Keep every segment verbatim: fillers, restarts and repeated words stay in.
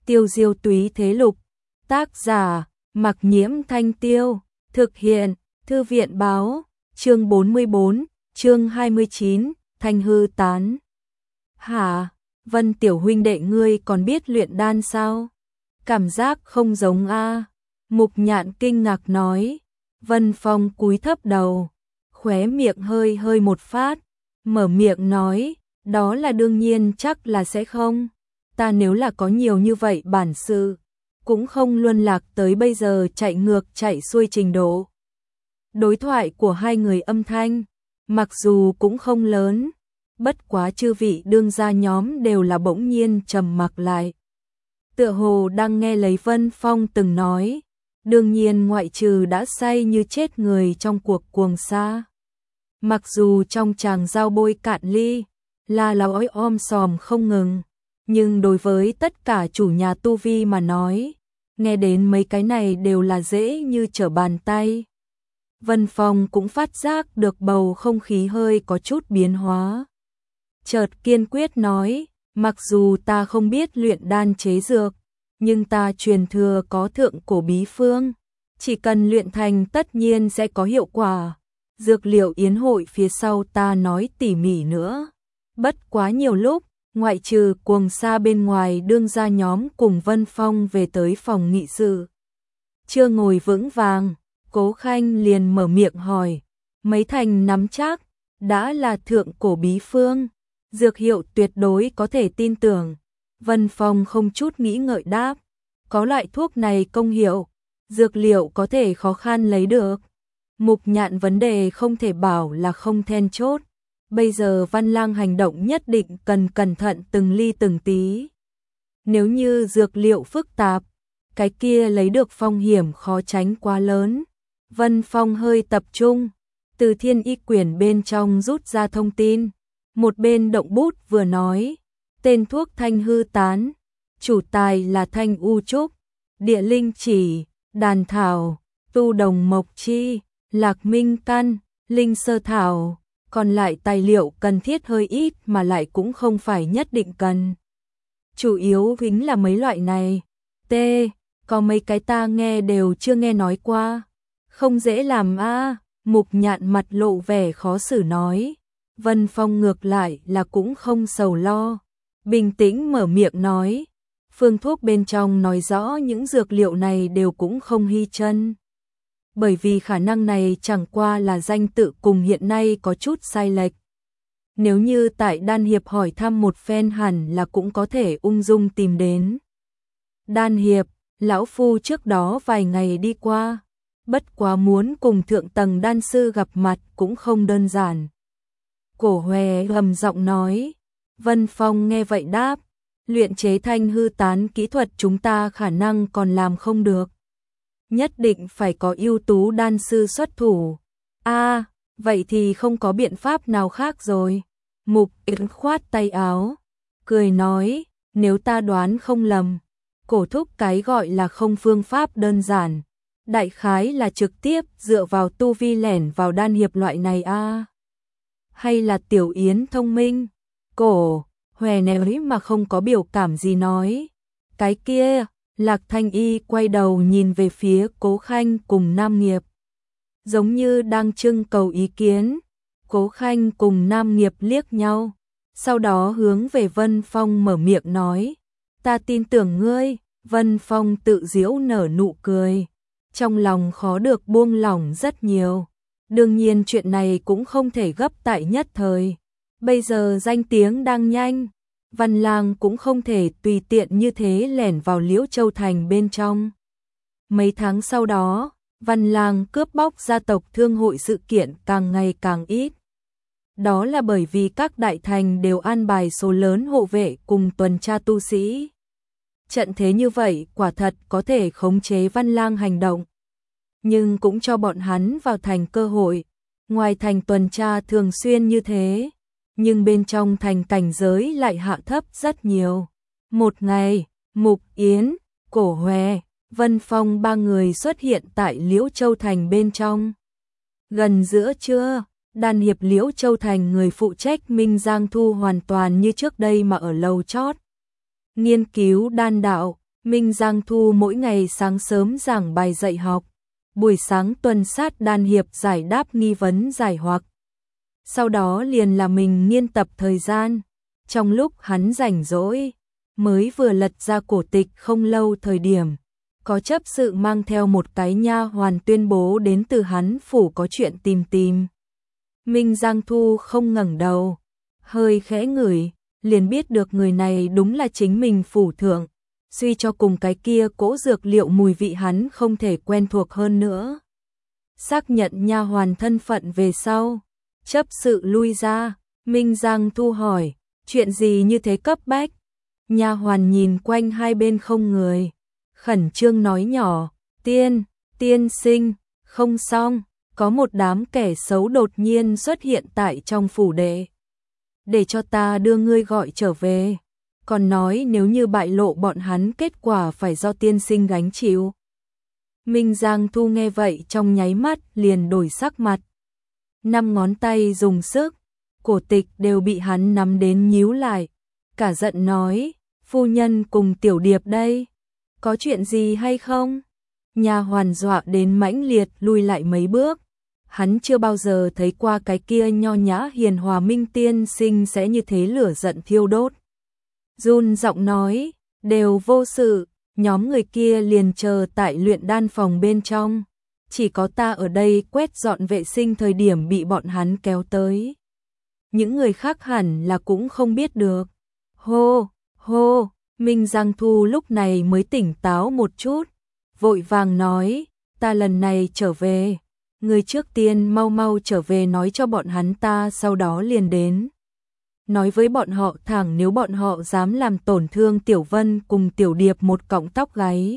Tiêu diêu túy thế lục. Tác giả, Mặc Nhiễm Thanh Tiêu. Thực hiện, Thư viện báo. Chương bốn mươi bốn, chương hai mươi chín, Thanh hư tán. Hả? Vân tiểu huynh đệ ngươi còn biết luyện đan sao? Cảm giác không giống a. Mục Nhạn kinh ngạc nói. Vân Phong cúi thấp đầu, khóe miệng hơi hơi một phát, mở miệng nói, đó là đương nhiên chắc là sẽ không. Ta nếu là có nhiều như vậy bản sự, cũng không luân lạc tới bây giờ chạy ngược chạy xuôi trình độ. Đối thoại của hai người âm thanh, mặc dù cũng không lớn, bất quá chư vị đương gia nhóm đều là bỗng nhiên trầm mặc lại. Tựa hồ đang nghe lấy Vân Phong từng nói, đương nhiên ngoại trừ đã say như chết người trong cuộc cuồng sa. Mặc dù trong tràng giao bôi cạn ly, là là ói om sòm không ngừng, nhưng đối với tất cả chủ nhà tu vi mà nói, nghe đến mấy cái này đều là dễ như trở bàn tay. Vân Phong cũng phát giác được bầu không khí hơi có chút biến hóa. Chợt kiên quyết nói, mặc dù ta không biết luyện đan chế dược, nhưng ta truyền thừa có thượng cổ bí phương, chỉ cần luyện thành tất nhiên sẽ có hiệu quả. Dược liệu yến hội phía sau ta nói tỉ mỉ nữa. Bất quá nhiều lúc, ngoại trừ cuồng sa bên ngoài đương gia nhóm cùng Vân Phong về tới phòng nghị sự. Chưa ngồi vững vàng, Cố Khanh liền mở miệng hỏi, mấy thành nắm chắc, đã là thượng cổ bí phương, dược hiệu tuyệt đối có thể tin tưởng. Vân Phong không chút nghĩ ngợi đáp, có loại thuốc này công hiệu, dược liệu có thể khó khăn lấy được. Mục Nhạn vấn đề không thể bảo là không then chốt, bây giờ Văn Lang hành động nhất định cần cẩn thận từng ly từng tí. Nếu như dược liệu phức tạp, cái kia lấy được phong hiểm khó tránh quá lớn. Vân Phong hơi tập trung, từ thiên y quyển bên trong rút ra thông tin, một bên động bút vừa nói, tên thuốc thanh hư tán, chủ tài là thanh u trúc, địa linh chỉ, đàn thảo, tu đồng mộc chi, lạc minh căn, linh sơ thảo, còn lại tài liệu cần thiết hơi ít mà lại cũng không phải nhất định cần. Chủ yếu chính là mấy loại này. T, có mấy cái ta nghe đều chưa nghe nói qua. Không dễ làm a. Mục Nhạn mặt lộ vẻ khó xử nói. Vân Phong ngược lại là cũng không sầu lo, bình tĩnh mở miệng nói, phương thuốc bên trong nói rõ những dược liệu này đều cũng không hy chân. Bởi vì khả năng này chẳng qua là danh tự cùng hiện nay có chút sai lệch. Nếu như tại Đan Hiệp hỏi thăm một phen hẳn là cũng có thể ung dung tìm đến. Đan Hiệp, lão phu trước đó vài ngày đi qua, bất quá muốn cùng thượng tầng đan sư gặp mặt cũng không đơn giản. Cổ Hòe hầm giọng nói. Vân Phong nghe vậy đáp, luyện chế thanh hư tán kỹ thuật chúng ta khả năng còn làm không được. Nhất định phải có ưu tú đan sư xuất thủ. A, à, vậy thì không có biện pháp nào khác rồi. Mục Yến khoát tay áo, cười nói, nếu ta đoán không lầm, cổ thúc cái gọi là không phương pháp đơn giản, đại khái là trực tiếp dựa vào tu vi lẻn vào đan hiệp loại này a. À. Hay là Tiểu Yến thông minh? Cổ Hòe néo mà không có biểu cảm gì nói. Cái kia, Lạc Thanh Y quay đầu nhìn về phía Cố Khanh cùng Nam Nghiệp, giống như đang trưng cầu ý kiến. Cố Khanh cùng Nam Nghiệp liếc nhau, sau đó hướng về Vân Phong mở miệng nói, ta tin tưởng ngươi. Vân Phong tự giễu nở nụ cười, trong lòng khó được buông lỏng rất nhiều. Đương nhiên chuyện này cũng không thể gấp tại nhất thời. Bây giờ danh tiếng đang nhanh, Văn Lang cũng không thể tùy tiện như thế lẻn vào Liễu Châu Thành bên trong. Mấy tháng sau đó, Văn Lang cướp bóc gia tộc thương hội sự kiện càng ngày càng ít. Đó là bởi vì các đại thành đều an bài số lớn hộ vệ cùng tuần tra tu sĩ. Trận thế như vậy quả thật có thể khống chế Văn Lang hành động, nhưng cũng cho bọn hắn vào thành cơ hội. Ngoài thành tuần tra thường xuyên như thế, nhưng bên trong thành cảnh giới lại hạ thấp rất nhiều. Một ngày, Mục Yến, Cổ Hòe, Vân Phong ba người xuất hiện tại Liễu Châu Thành bên trong. Gần giữa trưa, Đan Hiệp Liễu Châu Thành người phụ trách Minh Giang Thu hoàn toàn như trước đây mà ở lầu chót. Nghiên cứu đan đạo, Minh Giang Thu mỗi ngày sáng sớm giảng bài dạy học, buổi sáng tuần sát đan hiệp giải đáp nghi vấn giải hoặc. Sau đó liền là mình nghiên tập thời gian. Trong lúc hắn rảnh rỗi, mới vừa lật ra cổ tịch không lâu thời điểm, có chấp sự mang theo một cái nha hoàn tuyên bố đến từ hắn phủ có chuyện tìm tìm. Minh Giang Thu không ngẩng đầu, hơi khẽ ngửi, liền biết được người này đúng là chính mình phủ thượng, suy cho cùng cái kia cỗ dược liệu mùi vị hắn không thể quen thuộc hơn nữa. Xác nhận nha hoàn thân phận về sau, chấp sự lui ra, Minh Giang Thu hỏi, chuyện gì như thế cấp bách? Nha hoàn nhìn quanh hai bên không người, khẩn trương nói nhỏ, tiên, tiên sinh, không xong, có một đám kẻ xấu đột nhiên xuất hiện tại trong phủ đệ. Để cho ta đưa ngươi gọi trở về, còn nói nếu như bại lộ bọn hắn kết quả phải do tiên sinh gánh chịu. Minh Giang Thu nghe vậy trong nháy mắt liền đổi sắc mặt. Năm ngón tay dùng sức, cổ tịch đều bị hắn nắm đến nhíu lại, cả giận nói, phu nhân cùng tiểu điệp đây, có chuyện gì hay không? Nha hoàn dọa đến mãnh liệt lui lại mấy bước, hắn chưa bao giờ thấy qua cái kia nho nhã hiền hòa Minh tiên sinh sẽ như thế lửa giận thiêu đốt. Run giọng nói, đều vô sự, nhóm người kia liền chờ tại luyện đan phòng bên trong, chỉ có ta ở đây quét dọn vệ sinh thời điểm bị bọn hắn kéo tới. Những người khác hẳn là cũng không biết được. Hô, hô, Minh Giang Thu lúc này mới tỉnh táo một chút, vội vàng nói, ta lần này trở về, người trước tiên mau mau trở về nói cho bọn hắn ta sau đó liền đến. Nói với bọn họ thẳng nếu bọn họ dám làm tổn thương Tiểu Vân cùng Tiểu Điệp một cọng tóc gáy,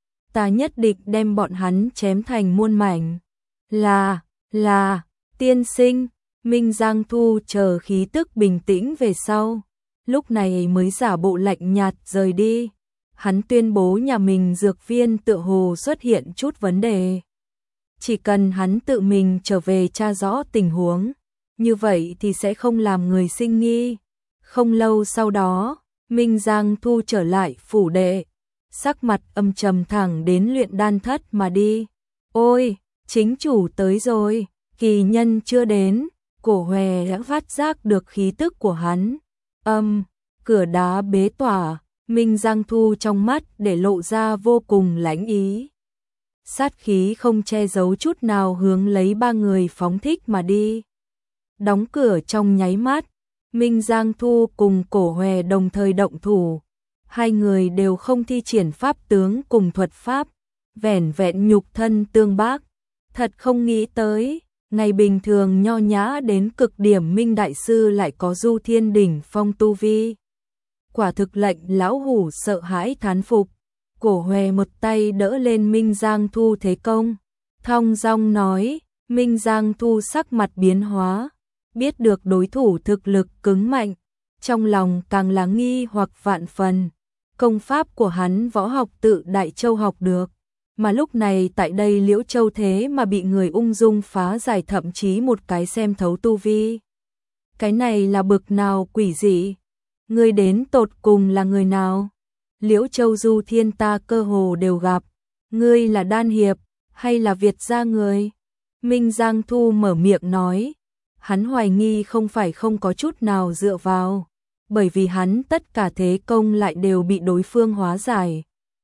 ta nhất định đem bọn hắn chém thành muôn mảnh. Là, là, tiên sinh, Minh Giang Thu chờ khí tức bình tĩnh về sau, lúc này mới giả bộ lạnh nhạt rời đi. Hắn tuyên bố nhà mình dược viên tựa hồ xuất hiện chút vấn đề. Chỉ cần hắn tự mình trở về tra rõ tình huống, như vậy thì sẽ không làm người sinh nghi. Không lâu sau đó, Minh Giang Thu trở lại phủ đệ, sắc mặt âm trầm thẳng đến luyện đan thất mà đi. Ôi, chính chủ tới rồi, kỳ nhân chưa đến, Cổ Hòe đã phát giác được khí tức của hắn. Âm, cửa đá bế tỏa, Minh Giang Thu trong mắt để lộ ra vô cùng lãnh ý. Sát khí không che giấu chút nào hướng lấy ba người phóng thích mà đi. Đóng cửa trong nháy mắt, Minh Giang Thu cùng Cổ Hòe đồng thời động thủ. Hai người đều không thi triển pháp tướng cùng thuật pháp, vẻn vẹn nhục thân tương bác. Thật không nghĩ tới, ngày bình thường nho nhã đến cực điểm Minh Đại Sư lại có du thiên đỉnh phong tu vi. Quả thực lệnh lão hủ sợ hãi thán phục. Cổ Hòe một tay đỡ lên Minh Giang Thu thế công, thong dong nói, Minh Giang Thu sắc mặt biến hóa, biết được đối thủ thực lực cứng mạnh, trong lòng càng là nghi hoặc vạn phần. Công pháp của hắn võ học tự Đại Châu học được, mà lúc này tại đây Liễu Châu thế mà bị người ung dung phá giải thậm chí một cái xem thấu tu vi. Cái này là bực nào quỷ dị? Người đến tột cùng là người nào? Liễu Châu du thiên ta cơ hồ đều gặp, ngươi là đan hiệp, hay là Việt gia người? Minh Giang Thu mở miệng nói, hắn hoài nghi không phải không có chút nào dựa vào, bởi vì hắn tất cả thế công lại đều bị đối phương hóa giải.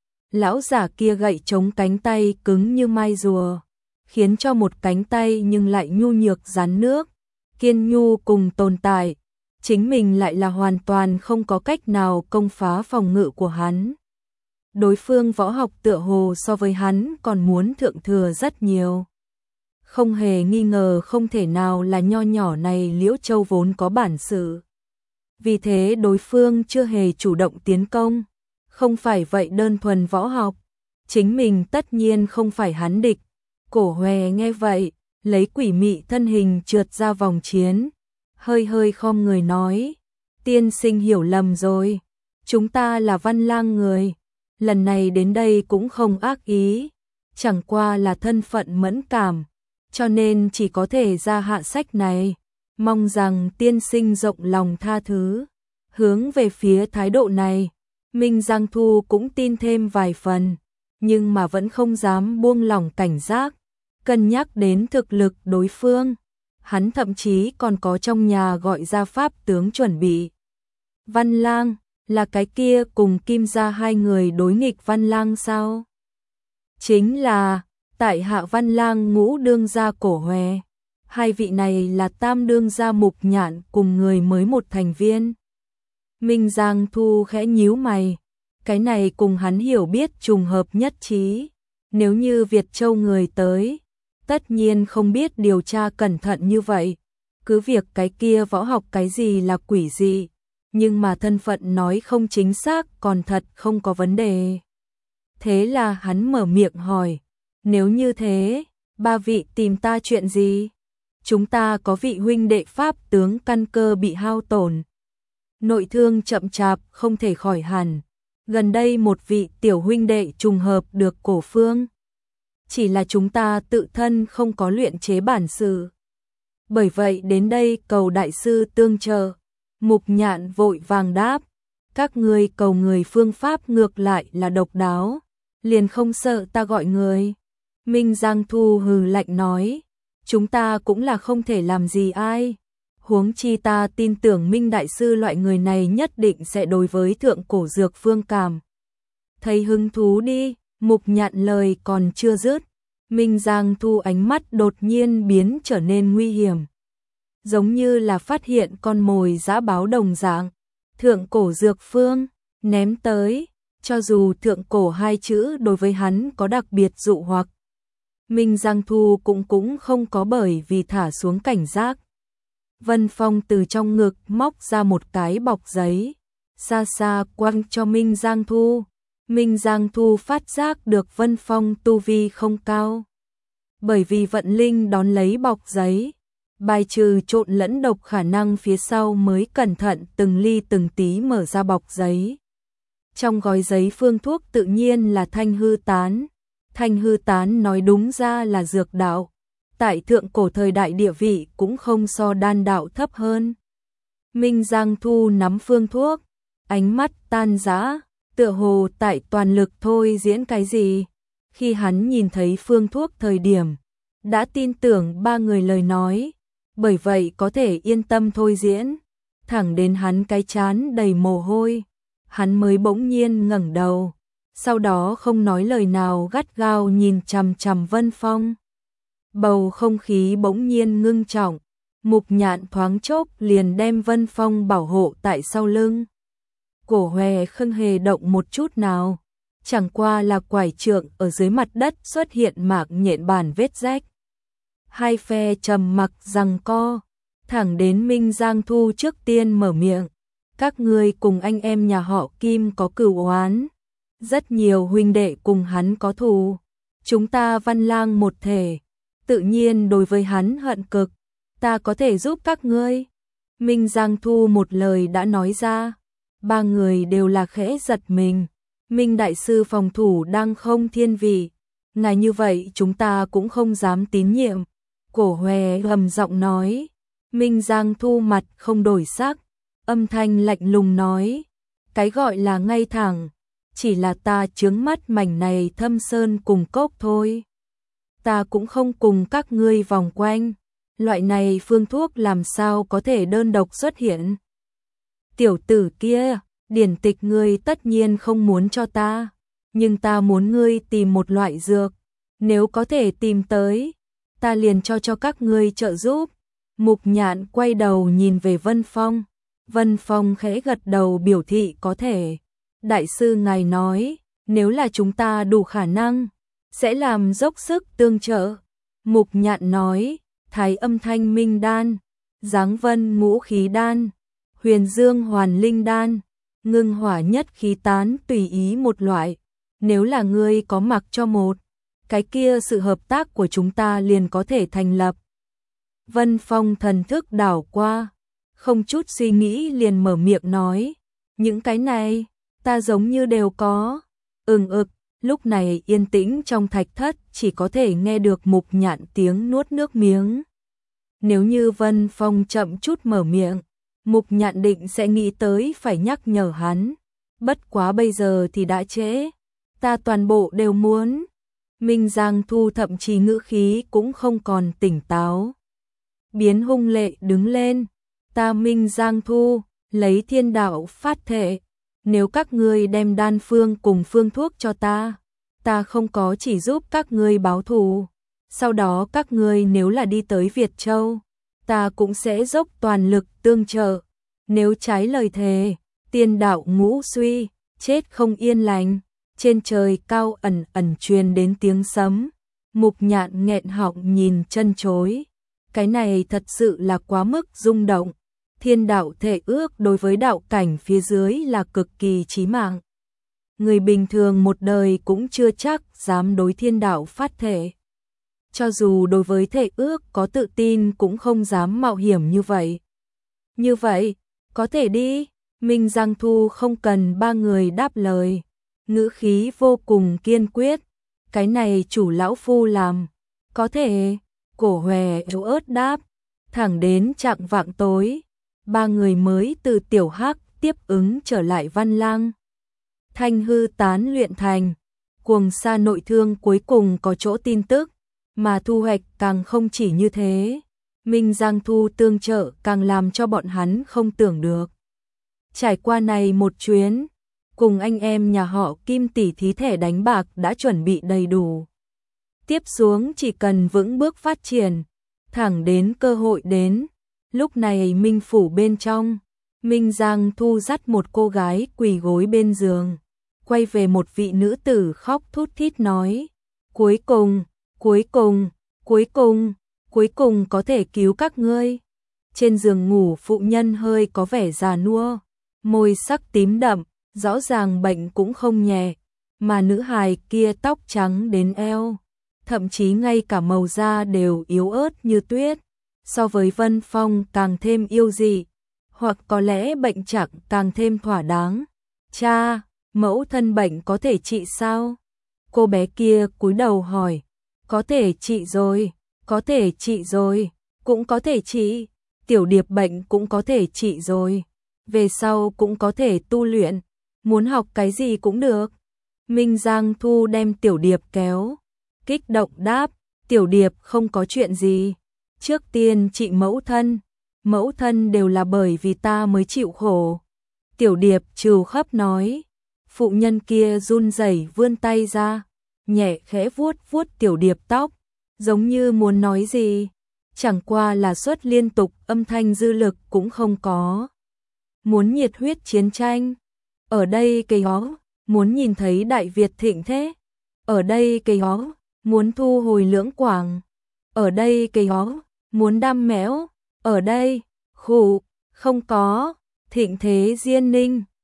Lão giả kia gậy chống cánh tay cứng như mai rùa, khiến cho một cánh tay nhưng lại nhu nhược rắn nước, kiên nhu cùng tồn tại. Chính mình lại là hoàn toàn không có cách nào công phá phòng ngự của hắn. Đối phương võ học tựa hồ so với hắn còn muốn thượng thừa rất nhiều. Không hề nghi ngờ không thể nào là nho nhỏ này Liễu Châu vốn có bản sự. Vì thế đối phương chưa hề chủ động tiến công. Không phải vậy đơn thuần võ học, chính mình tất nhiên không phải hắn địch. Cổ Hòe nghe vậy, lấy quỷ mị thân hình trượt ra vòng chiến. Hơi hơi khom người nói, tiên sinh hiểu lầm rồi, chúng ta là Văn Lang người, lần này đến đây cũng không ác ý, chẳng qua là thân phận mẫn cảm, cho nên chỉ có thể ra hạ sách này, mong rằng tiên sinh rộng lòng tha thứ. Hướng về phía thái độ này, Minh Giang Thu cũng tin thêm vài phần, nhưng mà vẫn không dám buông lỏng cảnh giác, cân nhắc đến thực lực đối phương. Hắn thậm chí còn có trong nhà gọi ra pháp tướng chuẩn bị. Văn Lang, là cái kia cùng Kim gia hai người đối nghịch Văn Lang sao? Chính là, tại hạ Văn Lang ngũ đương gia Cổ Hòe. Hai vị này là tam đương gia Mục Nhạn cùng người mới một thành viên. Minh Giang Thu khẽ nhíu mày. Cái này cùng hắn hiểu biết trùng hợp nhất trí. Nếu như Việt Châu người tới, tất nhiên không biết điều tra cẩn thận như vậy. Cứ việc cái kia võ học cái gì là quỷ gì, nhưng mà thân phận nói không chính xác còn thật không có vấn đề. Thế là hắn mở miệng hỏi, nếu như thế, ba vị tìm ta chuyện gì? Chúng ta có vị huynh đệ pháp tướng căn cơ bị hao tổn. Nội thương chậm chạp không thể khỏi hẳn. Gần đây một vị tiểu huynh đệ trùng hợp được Cổ Phương. Chỉ là chúng ta tự thân không có luyện chế bản sự. Bởi vậy đến đây cầu đại sư tương trợ. Mục Nhạn vội vàng đáp, các ngươi cầu người phương pháp ngược lại là độc đáo, liền không sợ ta gọi người. Minh Giang Thu hừ lạnh nói, chúng ta cũng là không thể làm gì ai. Huống chi ta tin tưởng Minh đại sư loại người này nhất định sẽ đối với thượng cổ dược phương cảm thấy hứng thú đi. Mục Nhạn lời còn chưa dứt, Minh Giang Thu ánh mắt đột nhiên biến trở nên nguy hiểm, giống như là phát hiện con mồi dã báo đồng dạng. Thượng cổ dược phương, ném tới, cho dù thượng cổ hai chữ đối với hắn có đặc biệt dụ hoặc. Minh Giang Thu cũng cũng không có bởi vì thả xuống cảnh giác. Vân Phong từ trong ngực móc ra một cái bọc giấy, xa xa quăng cho Minh Giang Thu. Minh Giang Thu phát giác được Vân Phong tu vi không cao. Bởi vì vận linh đón lấy bọc giấy, bài trừ trộn lẫn độc khả năng phía sau mới cẩn thận từng ly từng tí mở ra bọc giấy. Trong gói giấy phương thuốc tự nhiên là thanh hư tán. Thanh hư tán nói đúng ra là dược đạo. Tại thượng cổ thời đại địa vị cũng không so đan đạo thấp hơn. Minh Giang Thu nắm phương thuốc, ánh mắt tan rã, tựa hồ tại toàn lực thôi diễn cái gì. Khi hắn nhìn thấy phương thuốc thời điểm, đã tin tưởng ba người lời nói, bởi vậy có thể yên tâm thôi diễn. Thẳng đến hắn cái trán đầy mồ hôi, hắn mới bỗng nhiên ngẩng đầu, sau đó không nói lời nào gắt gao nhìn chằm chằm Vân Phong. Bầu không khí bỗng nhiên ngưng trọng, Mục Nhạn thoáng chốc liền đem Vân Phong bảo hộ tại sau lưng. Cổ Hòe không hề động một chút nào, chẳng qua là quải trượng ở dưới mặt đất xuất hiện mạc nhện bản vết rách. Hai phe trầm mặc giằng co, thẳng đến Minh Giang Thu trước tiên mở miệng, các ngươi cùng anh em nhà họ Kim có cửu oán, rất nhiều huynh đệ cùng hắn có thù, chúng ta Văn Lang một thể, tự nhiên đối với hắn hận cực, ta có thể giúp các ngươi. Minh Giang Thu một lời đã nói ra, ba người đều là khẽ giật mình. Minh đại sư phòng thủ đang không thiên vị, ngài như vậy chúng ta cũng không dám tín nhiệm. Cổ Hòe gầm giọng nói. Minh Giang Thu mặt không đổi sắc, âm thanh lạnh lùng nói, cái gọi là ngay thẳng, chỉ là ta chướng mắt mảnh này thâm sơn cùng cốc thôi. Ta cũng không cùng các ngươi vòng quanh, loại này phương thuốc làm sao có thể đơn độc xuất hiện. Tiểu tử kia, điển tịch ngươi tất nhiên không muốn cho ta, nhưng ta muốn ngươi tìm một loại dược, nếu có thể tìm tới, ta liền cho cho các ngươi trợ giúp. Mục Nhạn quay đầu nhìn về Vân Phong, Vân Phong khẽ gật đầu biểu thị có thể. Đại sư ngài nói, nếu là chúng ta đủ khả năng, sẽ làm dốc sức tương trợ. Mục Nhạn nói, Thái Âm Thanh Minh Đan, Giáng Vân Ngũ Khí Đan, Huyền Dương Hoàn Linh Đan, Ngưng Hỏa Nhất Khí Tán tùy ý một loại. Nếu là ngươi có mặc cho một, cái kia sự hợp tác của chúng ta liền có thể thành lập. Vân Phong thần thức đảo qua, không chút suy nghĩ liền mở miệng nói, những cái này, ta giống như đều có. Ừng ực, lúc này yên tĩnh trong thạch thất chỉ có thể nghe được Mục Nhạn tiếng nuốt nước miếng. Nếu như Vân Phong chậm chút mở miệng, Mục Nhạn định sẽ nghĩ tới phải nhắc nhở hắn, Bất quá bây giờ thì đã trễ, ta toàn bộ đều muốn. Minh Giang Thu thậm chí ngữ khí cũng không còn tỉnh táo. Biến hung lệ đứng lên, ta Minh Giang Thu, lấy thiên đạo phát thệ, nếu các ngươi đem đan phương cùng phương thuốc cho ta, ta không có chỉ giúp các ngươi báo thù, sau đó các ngươi nếu là đi tới Việt Châu, ta cũng sẽ dốc toàn lực tương trợ, nếu trái lời thề, tiên đạo ngũ suy, chết không yên lành. Trên trời cao ẩn ẩn truyền đến tiếng sấm, Mục Nhạn nghẹn họng nhìn chân chối. Cái này thật sự là quá mức rung động. Thiên đạo thể ước đối với đạo cảnh phía dưới là cực kỳ chí mạng. Người bình thường một đời cũng chưa chắc dám đối thiên đạo phát thể. Cho dù đối với thể ước có tự tin cũng không dám mạo hiểm như vậy. Như vậy, có thể đi. Minh Giang Thu không cần ba người đáp lời. Ngữ khí vô cùng kiên quyết. Cái này chủ lão phu làm. Có thể. Cổ Hòe yếu ớt đáp. Thẳng đến chạng vạng tối. Ba người mới từ Tiểu Hắc tiếp ứng trở lại Văn Lang. Thanh hư tán luyện thành. Cuồng sa nội thương cuối cùng có chỗ tin tức. Mà thu hoạch càng không chỉ như thế. Minh Giang Thu tương trợ càng làm cho bọn hắn không tưởng được. Trải qua này một chuyến, cùng anh em nhà họ Kim tỷ thí thẻ đánh bạc đã chuẩn bị đầy đủ. Tiếp xuống chỉ cần vững bước phát triển, thẳng đến cơ hội đến. Lúc này Minh phủ bên trong, Minh Giang Thu dắt một cô gái quỳ gối bên giường, quay về một vị nữ tử khóc thút thít nói: "Cuối cùng, cuối cùng, cuối cùng, cuối cùng có thể cứu các ngươi." Trên giường ngủ phụ nhân hơi có vẻ già nua, môi sắc tím đậm, rõ ràng bệnh cũng không nhẹ, mà nữ hài kia tóc trắng đến eo, thậm chí ngay cả màu da đều yếu ớt như tuyết, so với Vân Phong càng thêm yêu dị, hoặc có lẽ bệnh trạng càng thêm thỏa đáng. "Cha, mẫu thân bệnh có thể trị sao?" Cô bé kia cúi đầu hỏi. "Có thể trị rồi, có thể trị rồi, cũng có thể trị, Tiểu Điệp bệnh cũng có thể trị rồi, về sau cũng có thể tu luyện, muốn học cái gì cũng được." Minh Giang Thu đem Tiểu Điệp kéo, kích động đáp: "Tiểu Điệp không có chuyện gì, trước tiên trị mẫu thân, mẫu thân đều là bởi vì ta mới chịu khổ." Tiểu Điệp trừ khắp nói. Phụ nhân kia run rẩy vươn tay ra, nhẹ khẽ vuốt vuốt Tiểu Điệp tóc, giống như muốn nói gì, chẳng qua là xuất liên tục âm thanh dư lực cũng không có. "Muốn nhiệt huyết chiến tranh, ở đây cây hó, muốn nhìn thấy Đại Việt thịnh thế, ở đây cây hó, muốn thu hồi Lưỡng Quảng, ở đây cây hó, muốn đam mẽo, ở đây, khụ, không có, thịnh thế Diên Ninh."